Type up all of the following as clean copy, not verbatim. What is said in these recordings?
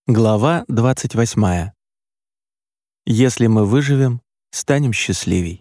Глава 28. Если мы выживем, станем счастливей.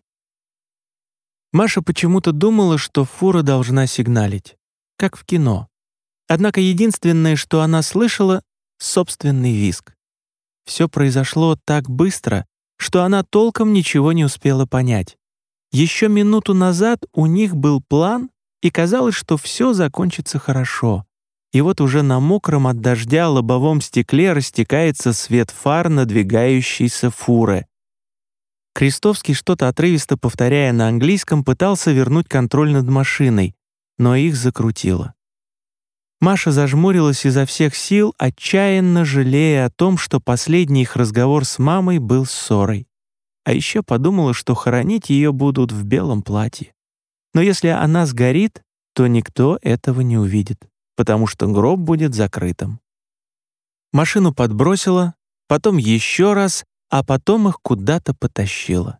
Маша почему-то думала, что фура должна сигналить, как в кино. Однако единственное, что она слышала — собственный визг. Все произошло так быстро, что она толком ничего не успела понять. Еще минуту назад у них был план, и казалось, что все закончится хорошо. И вот уже на мокром от дождя лобовом стекле растекается свет фар надвигающейся фуры. Крестовский, что-то отрывисто повторяя на английском, пытался вернуть контроль над машиной, но их закрутило. Маша зажмурилась изо всех сил, отчаянно жалея о том, что последний их разговор с мамой был ссорой. А еще подумала, что хоронить ее будут в белом платье. Но если она сгорит, то никто этого не увидит, потому что гроб будет закрытым. Машину подбросило, потом еще раз, а потом их куда-то потащило.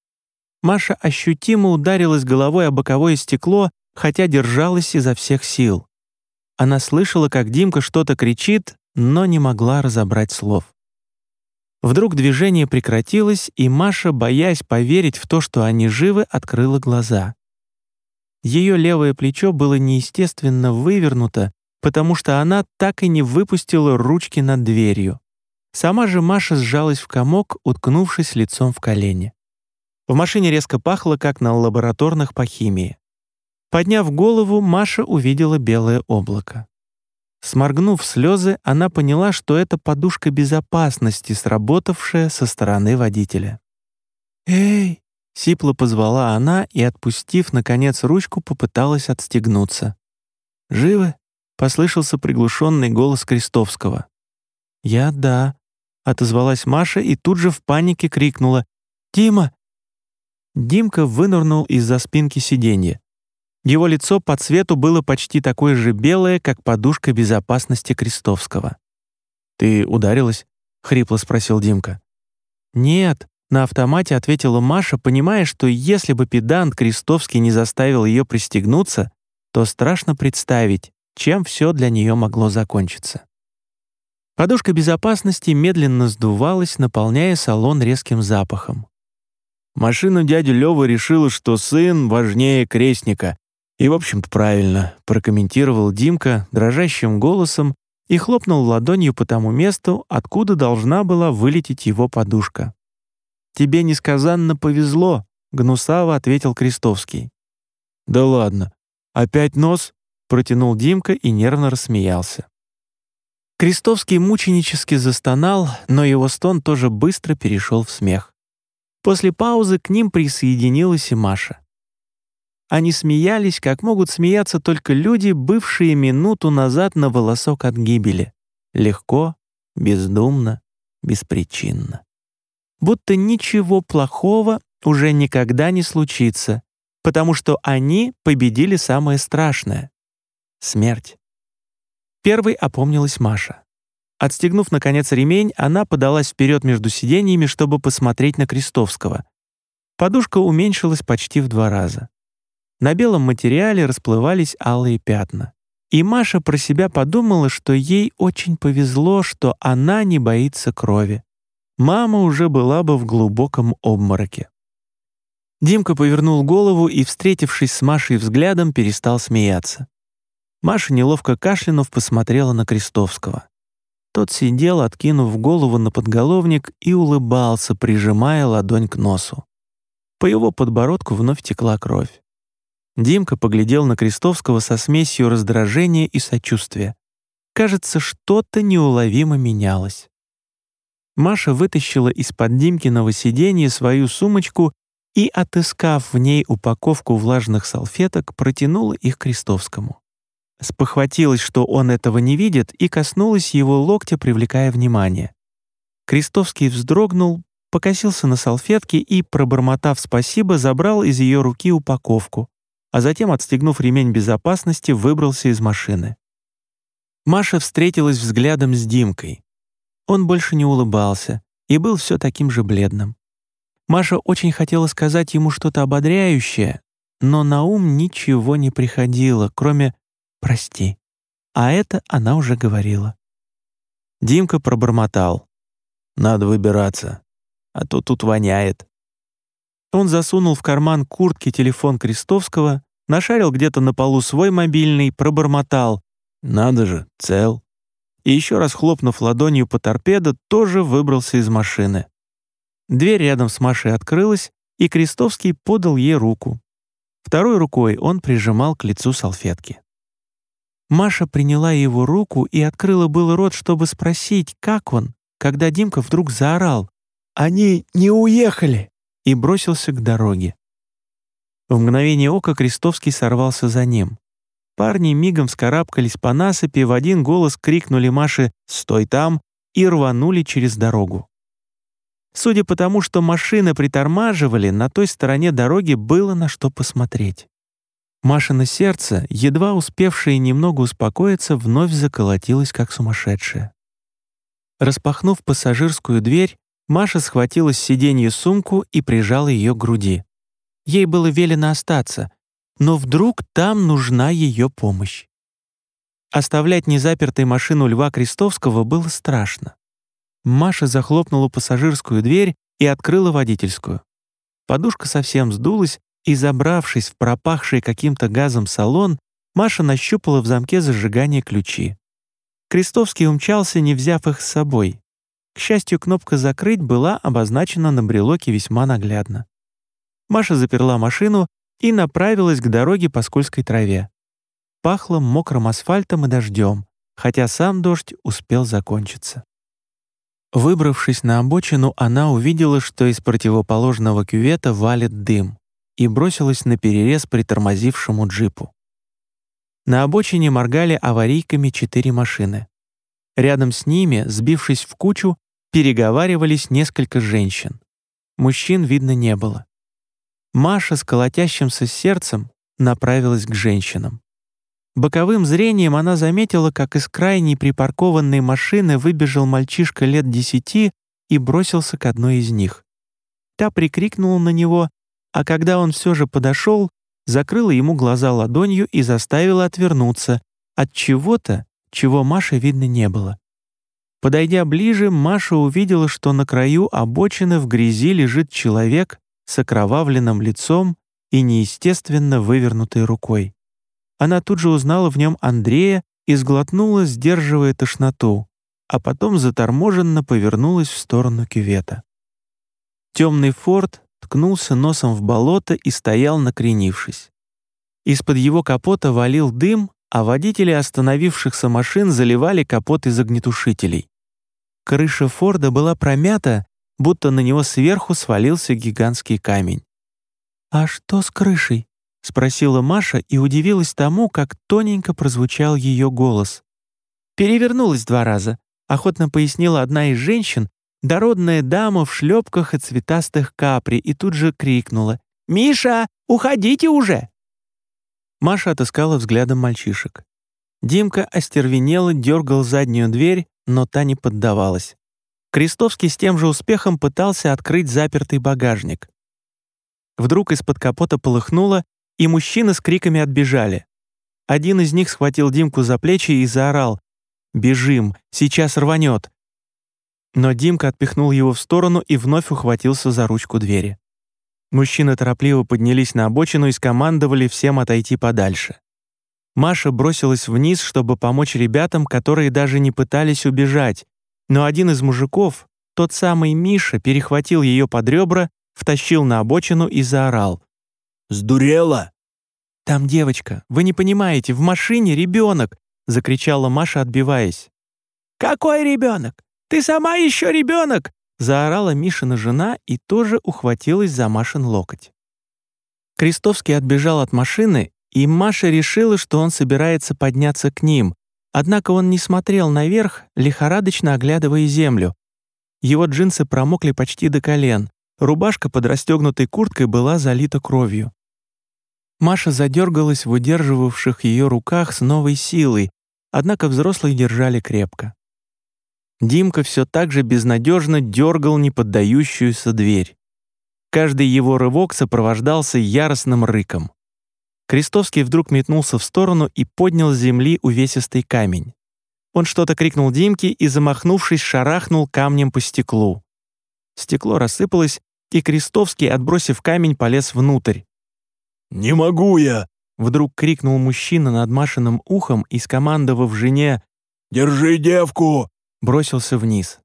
Маша ощутимо ударилась головой о боковое стекло, хотя держалась изо всех сил. Она слышала, как Димка что-то кричит, но не могла разобрать слов. Вдруг движение прекратилось, и Маша, боясь поверить в то, что они живы, открыла глаза. Ее левое плечо было неестественно вывернуто, потому что она так и не выпустила ручки над дверью. Сама же Маша сжалась в комок, уткнувшись лицом в колени. В машине резко пахло, как на лабораторных по химии. Подняв голову, Маша увидела белое облако. Сморгнув слезы, она поняла, что это подушка безопасности, сработавшая со стороны водителя. «Эй!» — сипло позвала она и, отпустив, наконец, ручку, попыталась отстегнуться. «Живы?» — послышался приглушенный голос Крестовского. «Да», — отозвалась Маша и тут же в панике крикнула: «Дима!». Димка вынырнул из-за спинки сиденья. Его лицо по цвету было почти такое же белое, как подушка безопасности Крестовского. «Ты ударилась?» — хрипло спросил Димка. «Нет», — на автомате ответила Маша, понимая, что если бы педант Крестовский не заставил ее пристегнуться, то страшно представить, чем все для нее могло закончиться. Подушка безопасности медленно сдувалась, наполняя салон резким запахом. «Машина дяди Лёвы решила, что сын важнее крестника. И, в общем-то, правильно», — прокомментировал Димка дрожащим голосом и хлопнул ладонью по тому месту, откуда должна была вылететь его подушка. «Тебе несказанно повезло», — гнусаво ответил Крестовский. «Да ладно. Опять нос?» — протянул Димка и нервно рассмеялся. Крестовский мученически застонал, но его стон тоже быстро перешел в смех. После паузы к ним присоединилась и Маша. Они смеялись, как могут смеяться только люди, бывшие минуту назад на волосок от гибели. Легко, бездумно, беспричинно. Будто ничего плохого уже никогда не случится, потому что они победили самое страшное — смерть. Первой опомнилась Маша. Отстегнув, наконец, ремень, она подалась вперед между сиденьями, чтобы посмотреть на Крестовского. Подушка уменьшилась почти в 2 раза. На белом материале расплывались алые пятна. И Маша про себя подумала, что ей очень повезло, что она не боится крови. Мама уже была бы в глубоком обмороке. Димка повернул голову и, встретившись с Машей взглядом, перестал смеяться. Маша, неловко кашлянув, посмотрела на Крестовского. Тот сидел, откинув голову на подголовник, и улыбался, прижимая ладонь к носу. По его подбородку вновь текла кровь. Димка поглядел на Крестовского со смесью раздражения и сочувствия. Кажется, что-то неуловимо менялось. Маша вытащила из-под Димкиного сиденья свою сумочку и, отыскав в ней упаковку влажных салфеток, протянула их Крестовскому. Спохватилась, что он этого не видит, и коснулась его локтя, привлекая внимание. Крестовский вздрогнул, покосился на салфетки и, пробормотав спасибо, забрал из ее руки упаковку, а затем, отстегнув ремень безопасности, выбрался из машины. Маша встретилась взглядом с Димкой. Он больше не улыбался и был все таким же бледным. Маша очень хотела сказать ему что-то ободряющее, но на ум ничего не приходило, кроме «прости». А это она уже говорила. Димка пробормотал: «Надо выбираться, а то тут воняет». Он засунул в карман куртки телефон Крестовского, нашарил где-то на полу свой мобильный, пробормотал: «Надо же, цел». И еще раз хлопнув ладонью по торпедо, тоже выбрался из машины. Дверь рядом с Машей открылась, и Крестовский подал ей руку. Второй рукой он прижимал к лицу салфетки. Маша приняла его руку и открыла было рот, чтобы спросить, как он, когда Димка вдруг заорал: «Они не уехали!» и бросился к дороге. В мгновение ока Крестовский сорвался за ним. Парни мигом вскарабкались по насыпи, в один голос крикнули Маше «Стой там!» и рванули через дорогу. Судя по тому, что машины притормаживали, на той стороне дороги было на что посмотреть. Машино сердце, едва успевшее немного успокоиться, вновь заколотилось как сумасшедшее. Распахнув пассажирскую дверь, Маша схватила с сиденья сумку и прижала ее к груди. Ей было велено остаться, но вдруг там нужна ее помощь. Оставлять незапертой машину Льва Крестовского было страшно. Маша захлопнула пассажирскую дверь и открыла водительскую. Подушка совсем сдулась, и, забравшись в пропахший каким-то газом салон, Маша нащупала в замке зажигания ключи. Крестовский умчался, не взяв их с собой. К счастью, кнопка «Закрыть» была обозначена на брелоке весьма наглядно. Маша заперла машину и направилась к дороге по скользкой траве. Пахло мокрым асфальтом и дождем, хотя сам дождь успел закончиться. Выбравшись на обочину, она увидела, что из противоположного кювета валит дым, и бросилась наперерез притормозившему джипу. На обочине моргали аварийками 4 машины. Рядом с ними, сбившись в кучу, переговаривались несколько женщин. Мужчин видно не было. Маша с колотящимся сердцем направилась к женщинам. Боковым зрением она заметила, как из крайней припаркованной машины выбежал мальчишка лет 10 и бросился к одной из них. Та прикрикнула на него, а когда он все же подошел, закрыла ему глаза ладонью и заставила отвернуться от чего-то, чего Маше видно не было. Подойдя ближе, Маша увидела, что на краю обочины в грязи лежит человек с окровавленным лицом и неестественно вывернутой рукой. Она тут же узнала в нем Андрея и сглотнула, сдерживая тошноту, а потом заторможенно повернулась в сторону кювета. Темный форд ткнулся носом в болото и стоял, накренившись. Из-под его капота валил дым, а водители остановившихся машин заливали капот из огнетушителей. Крыша форда была промята, будто на него сверху свалился гигантский камень. «А что с крышей?» — спросила Маша и удивилась тому, как тоненько прозвучал ее голос. «Перевернулась 2 раза», — охотно пояснила одна из женщин, дородная дама в шлепках и цветастых капри, и тут же крикнула: «Миша, уходите уже!» Маша отыскала взглядом мальчишек. Димка остервенело дергал заднюю дверь, но та не поддавалась. Крестовский с тем же успехом пытался открыть запертый багажник. Вдруг из-под капота полыхнуло, и мужчины с криками отбежали. Один из них схватил Димку за плечи и заорал: «Бежим, сейчас рванет!» Но Димка отпихнул его в сторону и вновь ухватился за ручку двери. Мужчины торопливо поднялись на обочину и скомандовали всем отойти подальше. Маша бросилась вниз, чтобы помочь ребятам, которые даже не пытались убежать, но один из мужиков, тот самый Миша, перехватил ее под ребра, втащил на обочину и заорал: «Сдурела!» «Там девочка, вы не понимаете, в машине ребенок!» — закричала Маша, отбиваясь. «Какой ребенок? Ты сама еще ребенок!» — заорала Мишина жена и тоже ухватилась за Машин локоть. Крестовский отбежал от машины, и Маша решила, что он собирается подняться к ним, однако он не смотрел наверх, лихорадочно оглядывая землю. Его джинсы промокли почти до колен, рубашка под расстегнутой курткой была залита кровью. Маша задергалась в удерживавших ее руках с новой силой, однако взрослые держали крепко. Димка все так же безнадежно дергал неподдающуюся дверь. Каждый его рывок сопровождался яростным рыком. Крестовский вдруг метнулся в сторону и поднял с земли увесистый камень. Он что-то крикнул Димке и, замахнувшись, шарахнул камнем по стеклу. Стекло рассыпалось, и Крестовский, отбросив камень, полез внутрь. «Не могу я!» — вдруг крикнул мужчина над Машиным ухом и, скомандовав жене «Держи девку!» бросился вниз.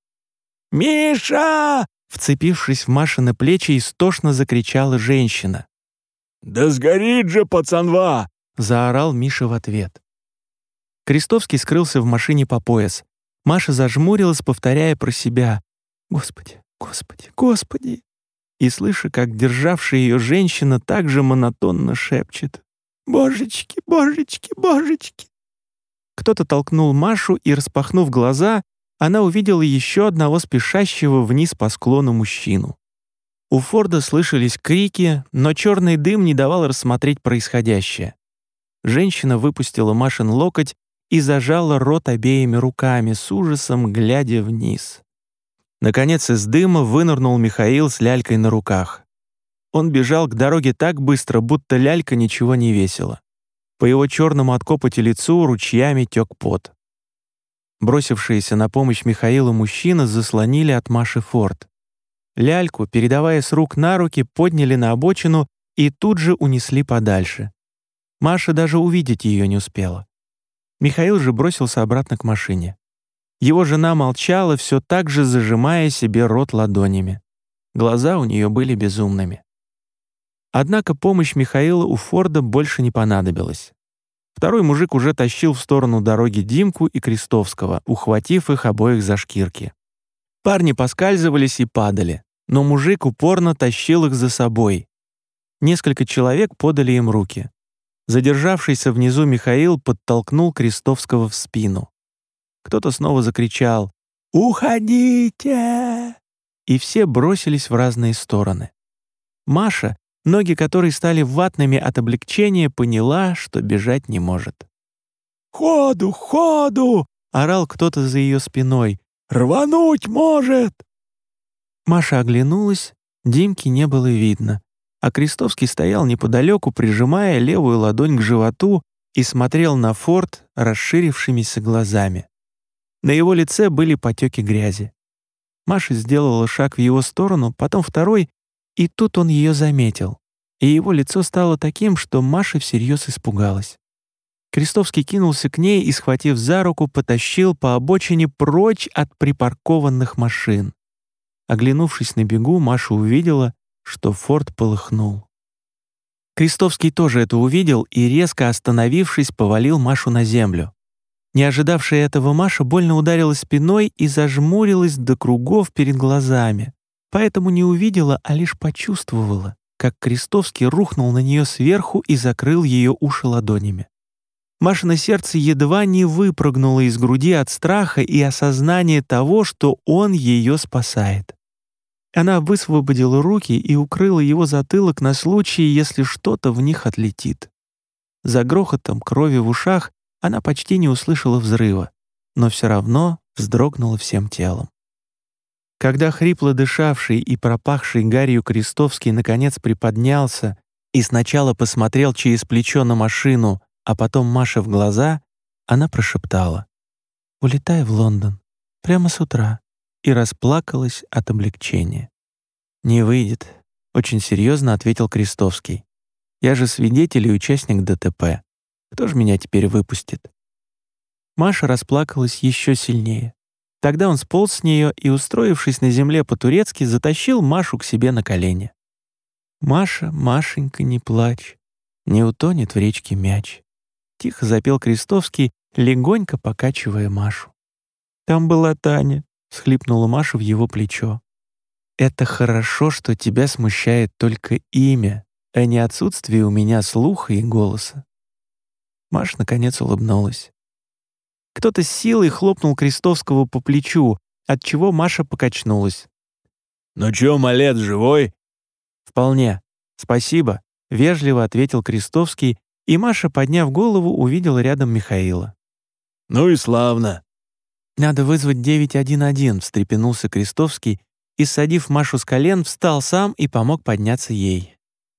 «Миша!» — вцепившись в Машины плечи, истошно закричала женщина. «Да сгорит же, пацанва!» — заорал Миша в ответ. Крестовский скрылся в машине по пояс. Маша зажмурилась, повторяя про себя: «Господи, Господи, Господи!» И слыша, как державшая ее женщина также монотонно шепчет: «Божечки, божечки, божечки!» Кто-то толкнул Машу, и, распахнув глаза, она увидела еще одного спешащего вниз по склону мужчину. У Форда слышались крики, но черный дым не давал рассмотреть происходящее. Женщина выпустила Машин локоть и зажала рот обеими руками, с ужасом глядя вниз. Наконец из дыма вынырнул Михаил с лялькой на руках. Он бежал к дороге так быстро, будто лялька ничего не весила. По его черному от копоти лицу ручьями тек пот. Бросившиеся на помощь Михаилу мужчины заслонили от Маши Форд. Ляльку, передавая с рук на руки, подняли на обочину и тут же унесли подальше. Маша даже увидеть ее не успела. Михаил же бросился обратно к машине. Его жена молчала, все так же зажимая себе рот ладонями. Глаза у нее были безумными. Однако помощь Михаила у Форда больше не понадобилась. Второй мужик уже тащил в сторону дороги Димку и Крестовского, ухватив их обоих за шкирки. Парни поскальзывались и падали, но мужик упорно тащил их за собой. Несколько человек подали им руки. Задержавшийся внизу Михаил подтолкнул Крестовского в спину. Кто-то снова закричал «Уходите!» И все бросились в разные стороны. Маша, ноги которой стали ватными от облегчения, поняла, что бежать не может. «Ходу, ходу!» — орал кто-то за ее спиной. «Рвануть может!» Маша оглянулась, Димки не было видно, а Крестовский стоял неподалеку, прижимая левую ладонь к животу и смотрел на Форд расширившимися глазами. На его лице были потеки грязи. Маша сделала шаг в его сторону, потом второй, и тут он ее заметил, и его лицо стало таким, что Маша всерьез испугалась. Крестовский кинулся к ней и, схватив за руку, потащил по обочине прочь от припаркованных машин. Оглянувшись на бегу, Маша увидела, что Форд полыхнул. Крестовский тоже это увидел и, резко остановившись, повалил Машу на землю. Не ожидавшая этого Маша больно ударилась спиной и зажмурилась до кругов перед глазами, поэтому не увидела, а лишь почувствовала, как Крестовский рухнул на нее сверху и закрыл ее уши ладонями. Машино сердце едва не выпрыгнуло из груди от страха и осознания того, что он ее спасает. Она высвободила руки и укрыла его затылок на случай, если что-то в них отлетит. За грохотом крови в ушах она почти не услышала взрыва, но все равно вздрогнула всем телом. Когда хрипло дышавший и пропахший гарью Крестовский наконец приподнялся и сначала посмотрел через плечо на машину, а потом Маше в глаза, она прошептала: «Улетай в Лондон прямо с утра», и расплакалась от облегчения. «Не выйдет», — очень серьезно ответил Крестовский. «Я же свидетель и участник ДТП. Кто же меня теперь выпустит?» Маша расплакалась еще сильнее. Тогда он сполз с нее и, устроившись на земле по-турецки, затащил Машу к себе на колени. «Маша, Машенька, не плачь, не утонет в речке мяч», — тихо запел Крестовский, легонько покачивая Машу. «Там была Таня», — всхлипнула Маша в его плечо. «Это хорошо, что тебя смущает только имя, а не отсутствие у меня слуха и голоса». Маша наконец улыбнулась. Кто-то с силой хлопнул Крестовского по плечу, отчего Маша покачнулась. «Ну чё, малец, живой?» «Вполне. Спасибо», — вежливо ответил Крестовский, и Маша, подняв голову, увидела рядом Михаила. «Ну и славно». «Надо вызвать 911», — встрепенулся Крестовский и, ссадив Машу с колен, встал сам и помог подняться ей.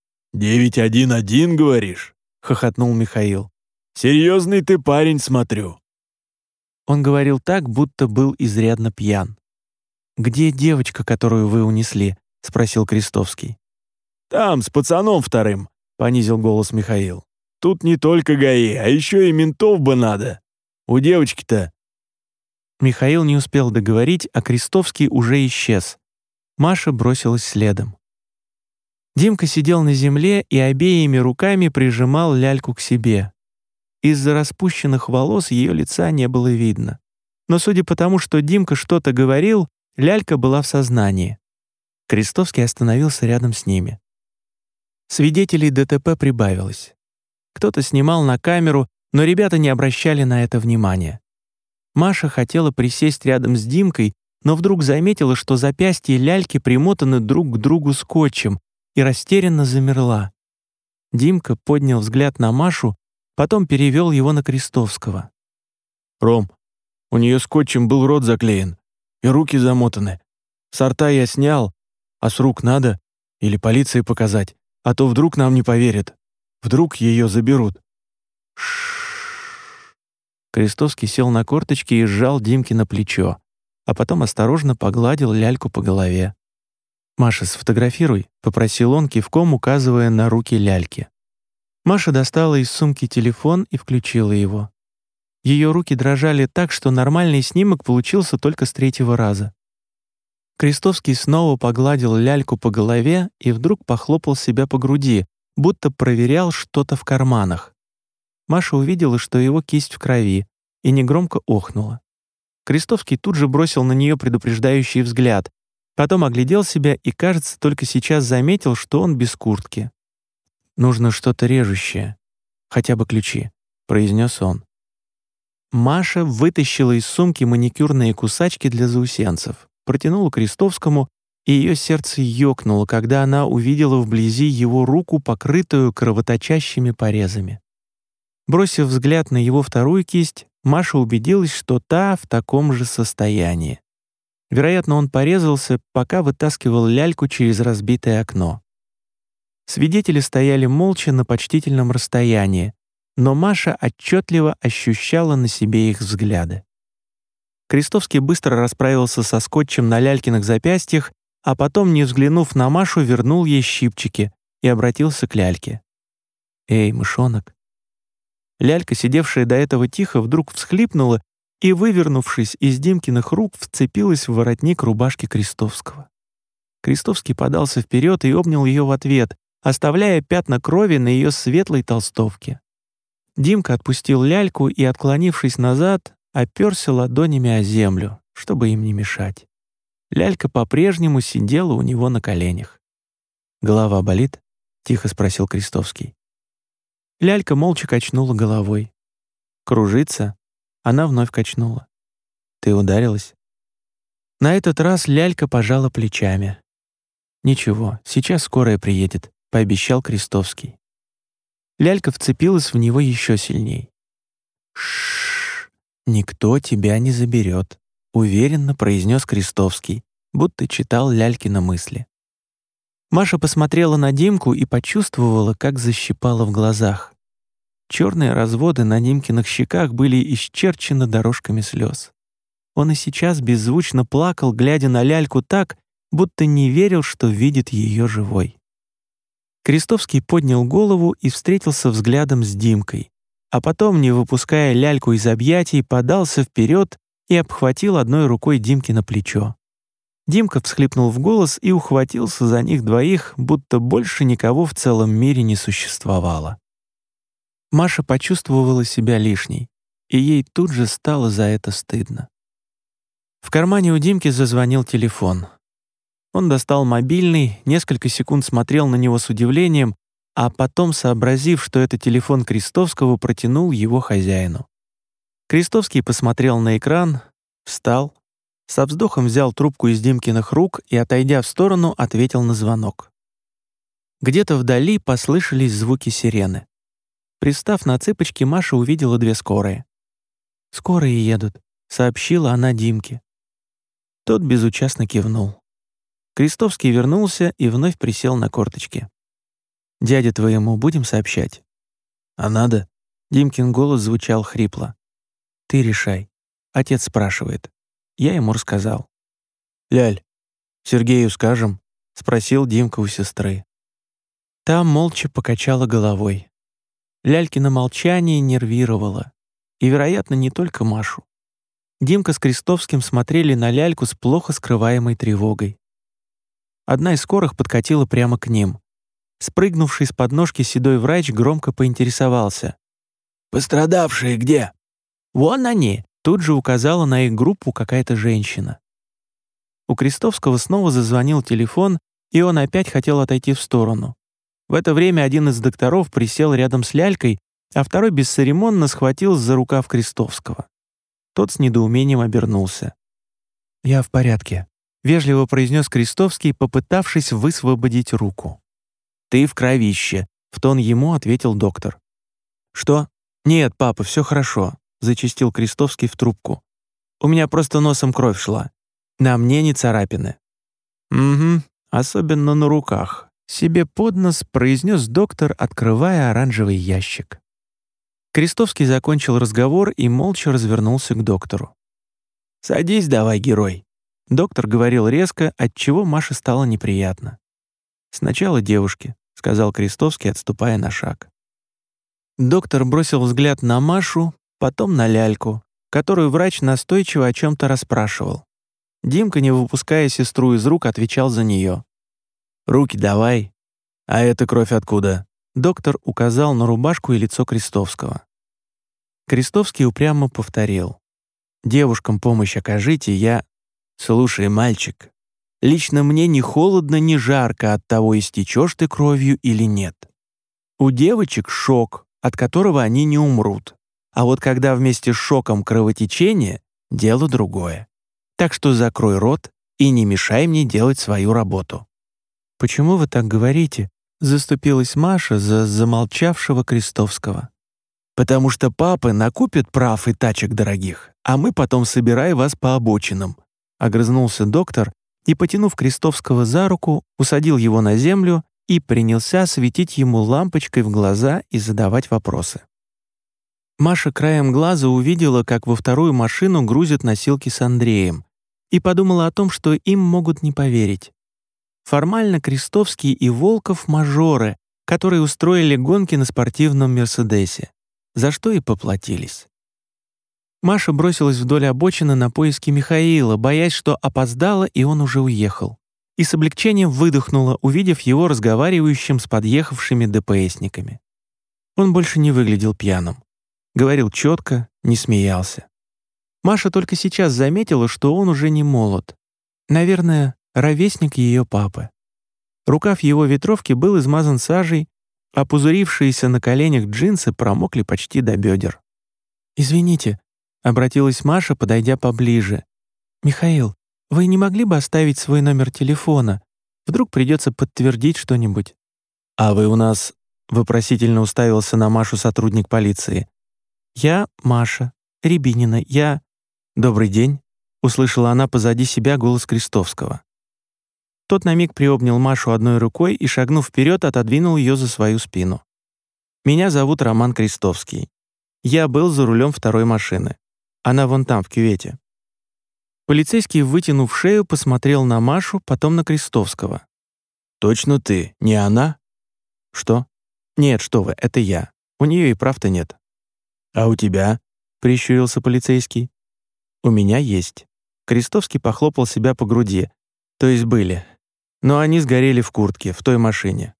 911, говоришь?» — хохотнул Михаил. «Серьезный ты парень, смотрю». Он говорил так, будто был изрядно пьян. «Где девочка, которую вы унесли?» — спросил Крестовский. «Там, с пацаном вторым», — понизил голос Михаил. «Тут не только ГАИ, а еще и ментов бы надо. У девочки-то...» Михаил не успел договорить, а Крестовский уже исчез. Маша бросилась следом. Димка сидел на земле и обеими руками прижимал ляльку к себе. Из-за распущенных волос ее лица не было видно. Но судя по тому, что Димка что-то говорил, лялька была в сознании. Крестовский остановился рядом с ними. Свидетелей ДТП прибавилось. Кто-то снимал на камеру, но ребята не обращали на это внимания. Маша хотела присесть рядом с Димкой, но вдруг заметила, что запястья ляльки примотаны друг к другу скотчем, и растерянно замерла. Димка поднял взгляд на Машу, потом перевел его на Крестовского. «Ром, у нее скотчем был рот заклеен, и руки замотаны. С рта я снял, а с рук надо или полиции показать, а то вдруг нам не поверят. Вдруг ее заберут». Крестовский сел на корточки и сжал Димки на плечо, а потом осторожно погладил ляльку по голове. «Маша, сфотографируй», — попросил он, кивком указывая на руки ляльки. Маша достала из сумки телефон и включила его. Ее руки дрожали так, что нормальный снимок получился только с 3-го раза. Крестовский снова погладил ляльку по голове и вдруг похлопал себя по груди, будто проверял что-то в карманах. Маша увидела, что его кисть в крови, и негромко охнула. Крестовский тут же бросил на нее предупреждающий взгляд, потом оглядел себя и, кажется, только сейчас заметил, что он без куртки. «Нужно что-то режущее, хотя бы ключи», — произнес он. Маша вытащила из сумки маникюрные кусачки для заусенцев, протянула Крестовскому, и ее сердце ёкнуло, когда она увидела вблизи его руку, покрытую кровоточащими порезами. Бросив взгляд на его вторую кисть, Маша убедилась, что та в таком же состоянии. Вероятно, он порезался, пока вытаскивал ляльку через разбитое окно. Свидетели стояли молча на почтительном расстоянии, но Маша отчетливо ощущала на себе их взгляды. Крестовский быстро расправился со скотчем на лялькиных запястьях, а потом, не взглянув на Машу, вернул ей щипчики и обратился к ляльке. «Эй, мышонок». Лялька, сидевшая до этого тихо, вдруг всхлипнула и, вывернувшись из Димкиных рук, вцепилась в воротник рубашки Крестовского. Крестовский подался вперед и обнял ее в ответ, оставляя пятна крови на ее светлой толстовке. Димка отпустил ляльку и, отклонившись назад, оперся ладонями о землю, чтобы им не мешать. Лялька по-прежнему сидела у него на коленях. «Голова болит?» — тихо спросил Крестовский. Лялька молча качнула головой. «Кружится?» — она вновь качнула. «Ты ударилась?» На этот раз лялька пожала плечами. «Ничего, сейчас скорая приедет», — пообещал Крестовский. Лялька вцепилась в него еще сильней. «Ш-ш-ш, никто тебя не заберет», — уверенно произнес Крестовский, будто читал лялькины мысли. Маша посмотрела на Димку и почувствовала, как защипало в глазах. Черные разводы на Димкиных щеках были исчерчены дорожками слез. Он и сейчас беззвучно плакал, глядя на ляльку так, будто не верил, что видит ее живой. Крестовский поднял голову и встретился взглядом с Димкой, а потом, не выпуская ляльку из объятий, подался вперед и обхватил одной рукой Димки на плечо. Димка всхлипнул в голос и ухватился за них двоих, будто больше никого в целом мире не существовало. Маша почувствовала себя лишней, и ей тут же стало за это стыдно. В кармане у Димки зазвонил телефон. Он достал мобильный, несколько секунд смотрел на него с удивлением, а потом, сообразив, что это телефон Крестовского, протянул его хозяину. Крестовский посмотрел на экран, встал, со вздохом взял трубку из Димкиных рук и, отойдя в сторону, ответил на звонок. Где-то вдали послышались звуки сирены. Пристав на цыпочки, Маша увидела 2 скорые. «Скорые едут», — сообщила она Димке. Тот безучастно кивнул. Крестовский вернулся и вновь присел на корточки. «Дяде твоему будем сообщать?» «А надо?» — Димкин голос звучал хрипло. «Ты решай». Отец спрашивает. Я ему рассказал. «Ляль, Сергею скажем?» — спросил Димка у сестры. Та молча покачала головой. Лялькино молчание нервировало. И, вероятно, не только Машу. Димка с Крестовским смотрели на Ляльку с плохо скрываемой тревогой. Одна из скорых подкатила прямо к ним. Спрыгнувший с подножки седой врач громко поинтересовался. «Пострадавшие где?» «Вон они!» — тут же указала на их группу какая-то женщина. У Крестовского снова зазвонил телефон, и он опять хотел отойти в сторону. В это время один из докторов присел рядом с Лялькой, а второй бесцеремонно схватил за рукав Крестовского. Тот с недоумением обернулся. «Я в порядке», — вежливо произнес Крестовский, попытавшись высвободить руку. «Ты в кровище», — в тон ему ответил доктор. «Что? Нет, папа, все хорошо», — зачастил Крестовский в трубку. «У меня просто носом кровь шла. На мне не царапины». «Угу, особенно на руках», — себе под нос произнес доктор, открывая оранжевый ящик. Крестовский закончил разговор и молча развернулся к доктору. «Садись давай, герой», — доктор говорил резко, отчего Маше стало неприятно. «Сначала девушки», — сказал Крестовский, отступая на шаг. Доктор бросил взгляд на Машу, потом на Ляльку, которую врач настойчиво о чем-то расспрашивал. Димка, не выпуская сестру из рук, отвечал за нее. «Руки давай». «А эта кровь откуда?» Доктор указал на рубашку и лицо Крестовского. Крестовский упрямо повторил. «Девушкам помощь окажите, я...» «Слушай, мальчик, лично мне ни холодно, ни жарко от того, истечешь ты кровью или нет. У девочек шок, от которого они не умрут. А вот когда вместе с шоком кровотечение, дело другое. Так что закрой рот и не мешай мне делать свою работу». «Почему вы так говорите?» — заступилась Маша за замолчавшего Крестовского. «Потому что папы накупят прав и тачек дорогих, а мы потом собираем вас по обочинам», — огрызнулся доктор и, потянув Крестовского за руку, усадил его на землю и принялся светить ему лампочкой в глаза и задавать вопросы. Маша краем глаза увидела, как во вторую машину грузят носилки с Андреем, и подумала о том, что им могут не поверить. Формально Крестовский и Волков — мажоры, которые устроили гонки на спортивном «Мерседесе», за что и поплатились. Маша бросилась вдоль обочины на поиски Михаила, боясь, что опоздала, и он уже уехал. И с облегчением выдохнула, увидев его разговаривающим с подъехавшими ДПСниками. Он больше не выглядел пьяным. Говорил четко, не смеялся. Маша только сейчас заметила, что он уже не молод. Наверное, ровесник ее папы. Рукав его ветровки был измазан сажей, а пузырившиеся на коленях джинсы промокли почти до бедер. «Извините», — обратилась Маша, подойдя поближе. «Михаил, вы не могли бы оставить свой номер телефона? Вдруг придется подтвердить что-нибудь». «А вы у нас...» — вопросительно уставился на Машу сотрудник полиции. «Я Маша Рябинина, я...» «Добрый день», — услышала она позади себя голос Крестовского. Тот на миг приобнял Машу одной рукой и, шагнув вперед, отодвинул ее за свою спину. «Меня зовут Роман Крестовский. Я был за рулем второй машины. Она вон там, в кювете». Полицейский, вытянув шею, посмотрел на Машу, потом на Крестовского. «Точно ты, не она?» «Что?» «Нет, что вы, это я. У нее и прав-то нет». «А у тебя?» — прищурился полицейский. «У меня есть». Крестовский похлопал себя по груди. То есть были. Но они сгорели в куртке, в той машине.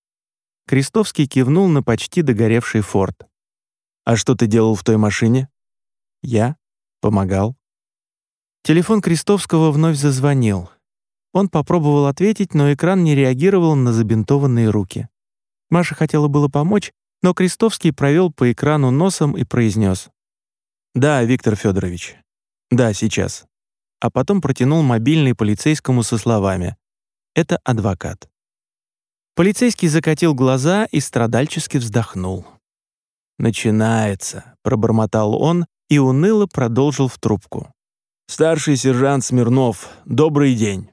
Крестовский кивнул на почти догоревший «Форд». «А что ты делал в той машине?» «Я. Помогал». Телефон Крестовского вновь зазвонил. Он попробовал ответить, но экран не реагировал на забинтованные руки. Маша хотела было помочь, но Крестовский провел по экрану носом и произнес: «Да, Виктор Федорович. Да, сейчас». А потом протянул мобильный полицейскому со словами: «Это адвокат». Полицейский закатил глаза и страдальчески вздохнул. «Начинается», — пробормотал он и уныло продолжил в трубку. «Старший сержант Смирнов, добрый день».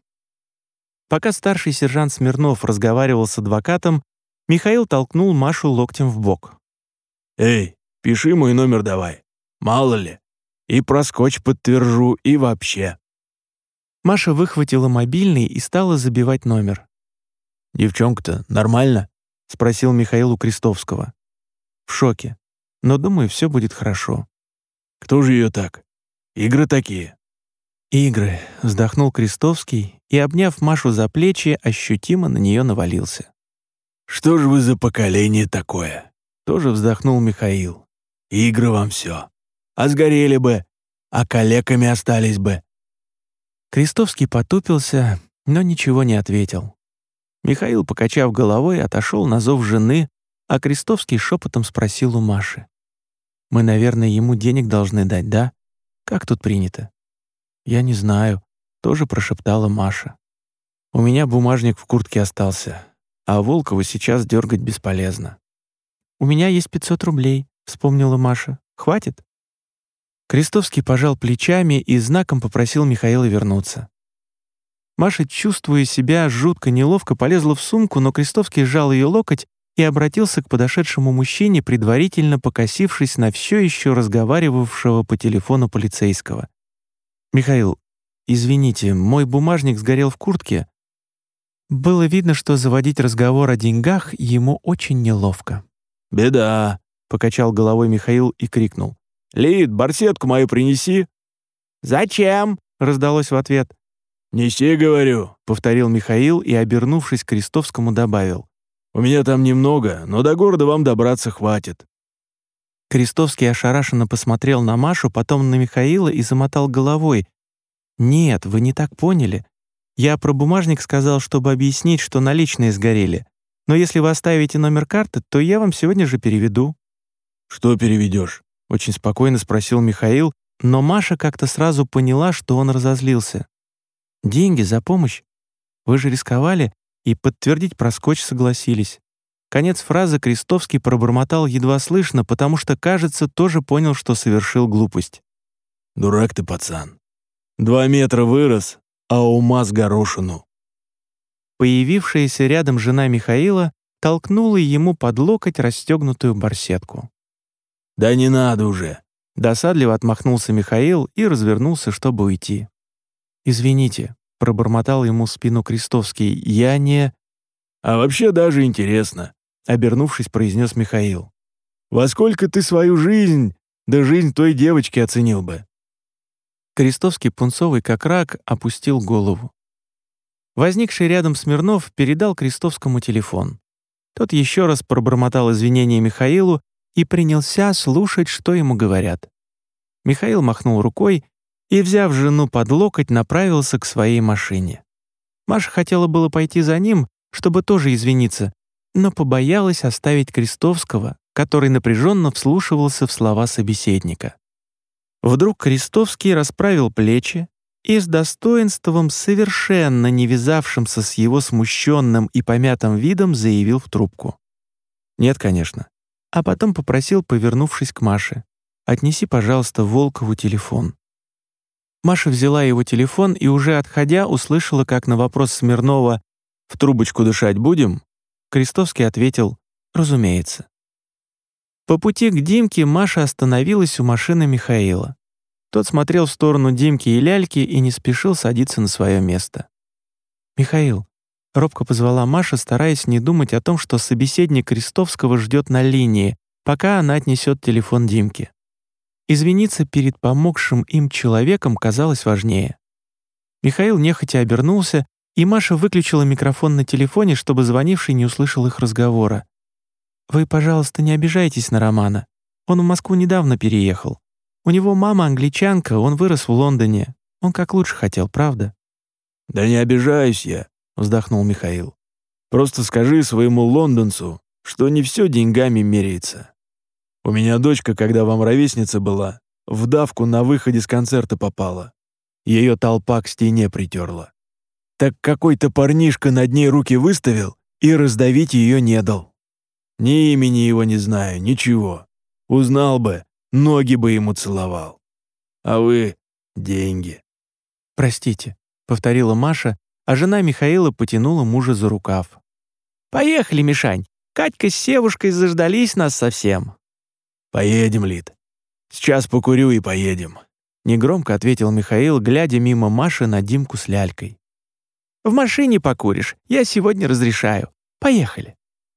Пока старший сержант Смирнов разговаривал с адвокатом, Михаил толкнул Машу локтем в бок. «Эй, пиши мой номер давай. Мало ли». И про скотч подтвержу, и вообще». Маша выхватила мобильный и стала забивать номер. «Девчонка-то нормально?» — спросил Михаил у Крестовского. «В шоке. Но, думаю, все будет хорошо». «Кто же ее так? Игры такие». «Игры», — вздохнул Крестовский и, обняв Машу за плечи, ощутимо на нее навалился. «Что же вы за поколение такое?» — тоже вздохнул Михаил. «Игры вам все. А сгорели бы, а калеками остались бы». Крестовский потупился, но ничего не ответил. Михаил, покачав головой, отошел на зов жены, а Крестовский шепотом спросил у Маши. «Мы, наверное, ему денег должны дать, да? Как тут принято?» «Я не знаю», — тоже прошептала Маша. «У меня бумажник в куртке остался, а Волкова сейчас дергать бесполезно». «У меня есть 500 рублей», — вспомнила Маша. «Хватит?» Крестовский пожал плечами и знаком попросил Михаила вернуться. Маша, чувствуя себя жутко неловко, полезла в сумку, но Крестовский сжал ее локоть и обратился к подошедшему мужчине, предварительно покосившись на все еще разговаривавшего по телефону полицейского. «Михаил, извините, мой бумажник сгорел в куртке». Было видно, что заводить разговор о деньгах ему очень неловко. «Беда», — покачал головой Михаил и крикнул. «Лид, барсетку мою принеси». «Зачем?» — раздалось в ответ. «Неси, говорю», — повторил Михаил и, обернувшись к Крестовскому, добавил. «У меня там немного, но до города вам добраться хватит». Крестовский ошарашенно посмотрел на Машу, потом на Михаила и замотал головой. «Нет, вы не так поняли. Я про бумажник сказал, чтобы объяснить, что наличные сгорели. Но если вы оставите номер карты, то я вам сегодня же переведу». «Что переведешь?» — очень спокойно спросил Михаил, но Маша как-то сразу поняла, что он разозлился. «Деньги за помощь? Вы же рисковали и подтвердить про скотч согласились». Конец фразы Крестовский пробормотал едва слышно, потому что, кажется, тоже понял, что совершил глупость. «Дурак ты, пацан. 2 метра вырос, а ума с горошину». Появившаяся рядом жена Михаила толкнула ему под локоть расстегнутую барсетку. «Да не надо уже». Досадливо отмахнулся Михаил и развернулся, чтобы уйти. «Извините», — пробормотал ему в спину Крестовский, — «я не...» «А вообще даже интересно», — обернувшись, произнес Михаил. «Во сколько ты свою жизнь, да жизнь той девочки оценил бы?» Крестовский, пунцовый как рак, опустил голову. Возникший рядом Смирнов передал Крестовскому телефон. Тот еще раз пробормотал извинения Михаилу и принялся слушать, что ему говорят. Михаил махнул рукой и, взяв жену под локоть, направился к своей машине. Маша хотела было пойти за ним, чтобы тоже извиниться, но побоялась оставить Крестовского, который напряженно вслушивался в слова собеседника. Вдруг Крестовский расправил плечи и с достоинством, совершенно не вязавшимся с его смущенным и помятым видом, заявил в трубку. «Нет, конечно». А потом попросил, повернувшись к Маше, «Отнеси, пожалуйста, Волкову телефон». Маша взяла его телефон и, уже отходя, услышала, как на вопрос Смирнова «В трубочку дышать будем?» Крестовский ответил «Разумеется». По пути к Димке Маша остановилась у машины Михаила. Тот смотрел в сторону Димки и Ляльки и не спешил садиться на свое место. «Михаил», — робко позвала Маша, стараясь не думать о том, что собеседник Крестовского ждет на линии, пока она отнесет телефон Димке. Извиниться перед помогшим им человеком казалось важнее. Михаил нехотя обернулся, и Маша выключила микрофон на телефоне, чтобы звонивший не услышал их разговора. «Вы, пожалуйста, не обижайтесь на Романа. Он в Москву недавно переехал. У него мама англичанка, он вырос в Лондоне. Он как лучше хотел, правда?» «Да не обижаюсь я», — вздохнул Михаил. «Просто скажи своему лондонцу, что не все деньгами меряется. У меня дочка, когда вам ровесница была, в давку на выходе с концерта попала. Ее толпа к стене притерла. Так какой-то парнишка над ней руки выставил и раздавить ее не дал. Ни имени его не знаю, ничего. Узнал бы, ноги бы ему целовал. А вы — деньги». «Простите», — повторила Маша, а жена Михаила потянула мужа за рукав. «Поехали, Мишань. Катька с Севушкой заждались нас совсем». «Поедем, Лид. Сейчас покурю и поедем. негромко ответил Михаил, глядя мимо Маши на Димку с лялькой. «В машине покуришь, я сегодня разрешаю. Поехали».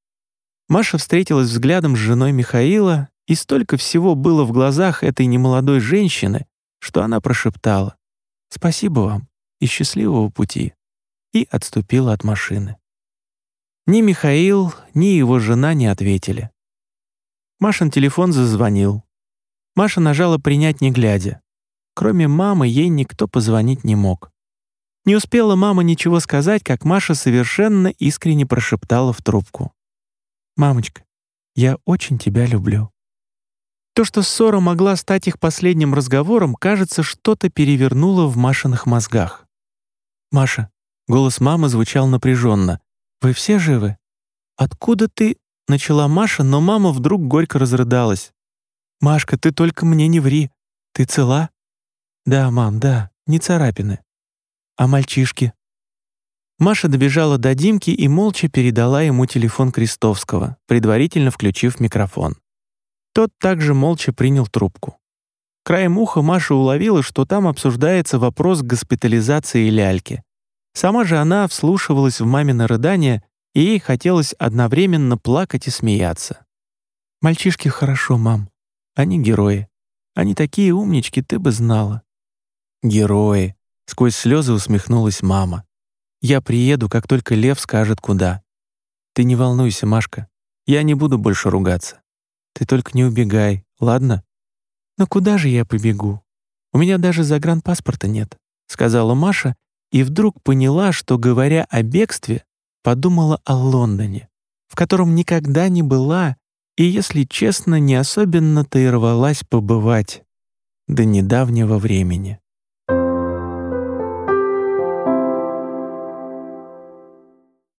Маша встретилась взглядом с женой Михаила, и столько всего было в глазах этой немолодой женщины, что она прошептала: «Спасибо вам и счастливого пути», и отступила от машины. Ни Михаил, ни его жена не ответили. Машин телефон зазвонил. Маша нажала «принять не глядя». Кроме мамы ей никто позвонить не мог. Не успела мама ничего сказать, как Маша совершенно искренне прошептала в трубку: «Мамочка, я очень тебя люблю». То, что ссора могла стать их последним разговором, кажется, что-то перевернуло в Машиных мозгах. «Маша», — голос мамы звучал напряженно, — «вы все живы?» «Откуда ты?» — начала Маша, но мама вдруг горько разрыдалась. «Машка, ты только мне не ври. Ты цела?» «Да, мам, да, не царапины». «А мальчишки?» Маша добежала до Димки и молча передала ему телефон Крестовского, предварительно включив микрофон. Тот также молча принял трубку. Краем уха Маша уловила, что там обсуждается вопрос госпитализации ляльки. Сама же она вслушивалась в мамино рыдание, и ей хотелось одновременно плакать и смеяться. «Мальчишки хорошо, мам. Они герои. Они такие умнички, ты бы знала». «Герои», — сквозь слезы усмехнулась мама. «Я приеду, как только Лев скажет, куда. Ты не волнуйся, Машка. Я не буду больше ругаться. Ты только не убегай, ладно?» «Но куда же я побегу? У меня даже загранпаспорта нет», — сказала Маша, и вдруг поняла, что, говоря о бегстве, подумала о Лондоне, в котором никогда не была и, если честно, не особенно-то и рвалась побывать до недавнего времени.